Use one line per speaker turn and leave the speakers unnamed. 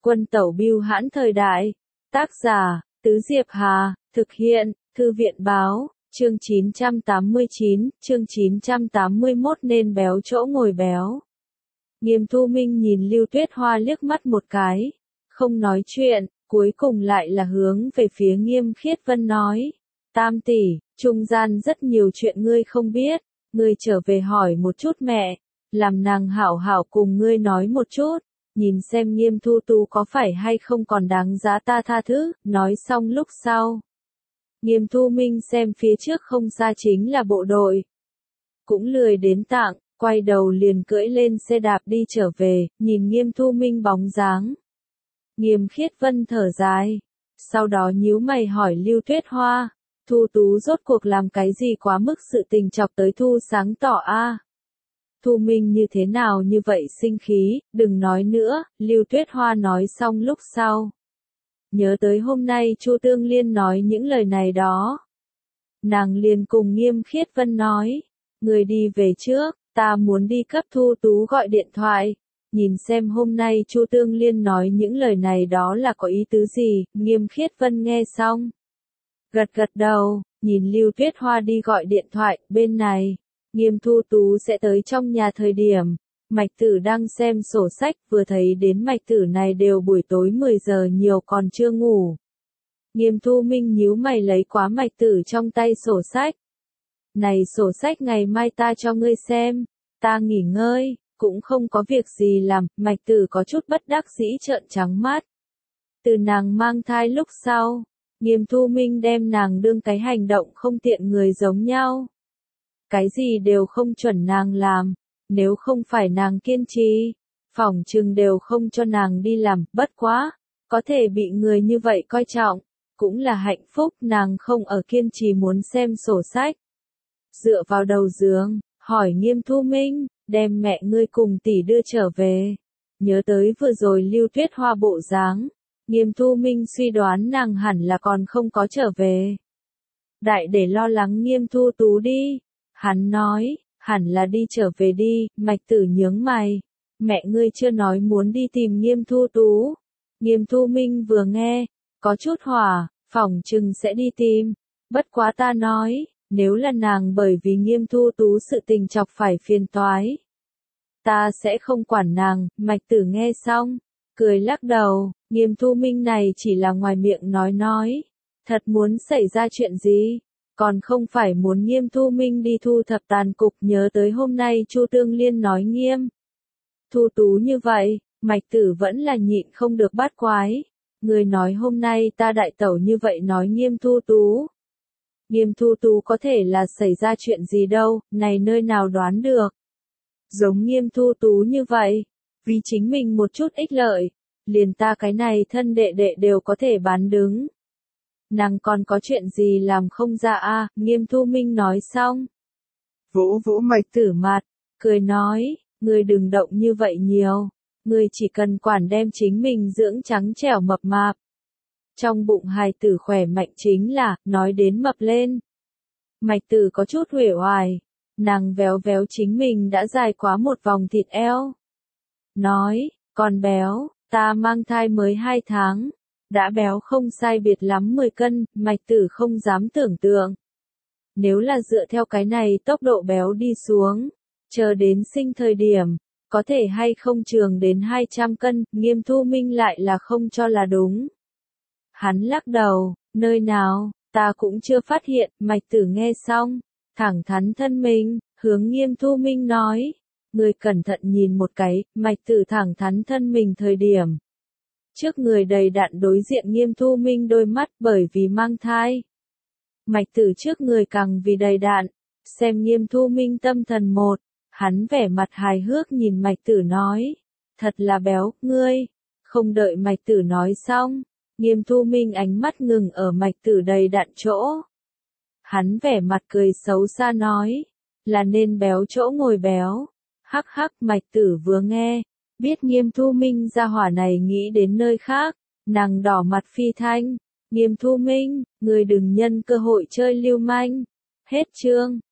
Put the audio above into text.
Quân tẩu bưu hãn thời đại. Tác giả, Tứ Diệp Hà, thực hiện, Thư viện báo, chương 989, chương 981 nên béo chỗ ngồi béo. Nghiêm Thu Minh nhìn Lưu Tuyết Hoa liếc mắt một cái, không nói chuyện, cuối cùng lại là hướng về phía Nghiêm Khiết Vân nói. Tam tỷ, trung gian rất nhiều chuyện ngươi không biết, ngươi trở về hỏi một chút mẹ, làm nàng hảo hảo cùng ngươi nói một chút, nhìn xem Nghiêm Thu Tú có phải hay không còn đáng giá ta tha thứ, nói xong lúc sau. Nghiêm Thu Minh xem phía trước không xa chính là bộ đội. Cũng lười đến tạng, quay đầu liền cưỡi lên xe đạp đi trở về, nhìn Nghiêm Thu Minh bóng dáng. Nghiêm Khiết Vân thở dài, sau đó nhíu mày hỏi Lưu Tuyết Hoa, Thu Tú rốt cuộc làm cái gì quá mức sự tình chọc tới Thu sáng tỏ a? Thu Minh như thế nào như vậy sinh khí, đừng nói nữa, Lưu Tuyết Hoa nói xong lúc sau. Nhớ tới hôm nay Chu Tương Liên nói những lời này đó. Nàng liền cùng Nghiêm Khiết Vân nói, người đi về trước, ta muốn đi cấp Thu Tú gọi điện thoại. Nhìn xem hôm nay Chu Tương Liên nói những lời này đó là có ý tứ gì, Nghiêm Khiết Vân nghe xong. Gật gật đầu, nhìn Lưu Tuyết Hoa đi gọi điện thoại, bên này, Nghiêm Thu Tú sẽ tới trong nhà thời điểm. Mạch Tử đang xem sổ sách, vừa thấy đến Mạch Tử này đều buổi tối 10 giờ nhiều còn chưa ngủ. Nghiêm Thu Minh nhíu mày lấy quá Mạch Tử trong tay sổ sách. Này sổ sách ngày mai ta cho ngươi xem, ta nghỉ ngơi, cũng không có việc gì làm, Mạch Tử có chút bất đắc dĩ trợn trắng mắt. Từ nàng mang thai lúc sau, Nghiêm Thu Minh đem nàng đương cái hành động không tiện người giống nhau. Cái gì đều không chuẩn nàng làm. Nếu không phải nàng kiên trì, phỏng chừng đều không cho nàng đi làm, bất quá, có thể bị người như vậy coi trọng, cũng là hạnh phúc, nàng không ở kiên trì muốn xem sổ sách. Dựa vào đầu giường, hỏi Nghiêm Thu Minh, đem mẹ ngươi cùng tỷ đưa trở về. Nhớ tới vừa rồi Lưu Tuyết Hoa bộ dáng, Nghiêm Thu Minh suy đoán nàng hẳn là còn không có trở về. Đại để lo lắng Nghiêm Thu Tú đi, hắn nói. Hẳn là đi trở về đi, Mạch Tử nhướng mày. Mẹ ngươi chưa nói muốn đi tìm Nghiêm Thu Tú. Nghiêm Thu Minh vừa nghe, có chút hỏa, phỏng chừng sẽ đi tìm. Bất quá ta nói, nếu là nàng bởi vì Nghiêm Thu Tú sự tình chọc phải phiền toái. Ta sẽ không quản nàng, Mạch Tử nghe xong, cười lắc đầu, Nghiêm Thu Minh này chỉ là ngoài miệng nói. Thật muốn xảy ra chuyện gì? Còn không phải muốn Nghiêm Thu Minh đi thu thập tàn cục, nhớ tới hôm nay Chu Tương Liên nói Nghiêm Thu Tú như vậy, Mạch Tử vẫn là nhịn không được bắt quái. Người nói hôm nay ta đại tẩu như vậy nói Nghiêm Thu Tú. Nghiêm Thu Tú có thể là xảy ra chuyện gì đâu, này nơi nào đoán được. Giống Nghiêm Thu Tú như vậy, vì chính mình một chút ích lợi, liền ta cái này thân đệ đệ đều có thể bán đứng. Nàng còn có chuyện gì làm không ra a? Nghiêm Thu Minh nói xong. Vỗ vỗ Mạch Tử mặt, cười nói, ngươi đừng động như vậy nhiều, ngươi chỉ cần quản đem chính mình dưỡng trắng trẻo mập mạp. Trong bụng hài tử khỏe mạnh chính là, nói đến mập lên. Mạch Tử có chút uể oải, nàng véo véo chính mình đã dài quá một vòng thịt eo. Nói, con béo, ta mang thai mới 2 tháng. Đã béo không sai biệt lắm 10 cân, Mạch Tử không dám tưởng tượng. Nếu là dựa theo cái này tốc độ béo đi xuống, chờ đến sinh thời điểm, có thể hay không trường đến 200 cân, Nghiêm Thu Minh lại là không cho là đúng. Hắn lắc đầu, nơi nào, ta cũng chưa phát hiện, Mạch Tử nghe xong, thẳng thắn thân mình, hướng Nghiêm Thu Minh nói, người cẩn thận nhìn một cái, Mạch Tử thẳng thắn thân mình thời điểm. Trước người đầy đặn đối diện Nghiêm Thu Minh đôi mắt bởi vì mang thai. Mạch Tử trước người càng vì đầy đặn, xem Nghiêm Thu Minh tâm thần một, hắn vẻ mặt hài hước nhìn Mạch Tử nói, thật là béo, ngươi, không đợi Mạch Tử nói xong, Nghiêm Thu Minh ánh mắt ngừng ở Mạch Tử đầy đặn chỗ. Hắn vẻ mặt cười xấu xa nói, là nên béo chỗ ngồi béo, hắc hắc. Mạch Tử vừa nghe. Biết Nghiêm Thu Minh gia hỏa này nghĩ đến nơi khác, nàng đỏ mặt phi thanh, Nghiêm Thu Minh, người đừng nhân cơ hội chơi lưu manh. Hết chương.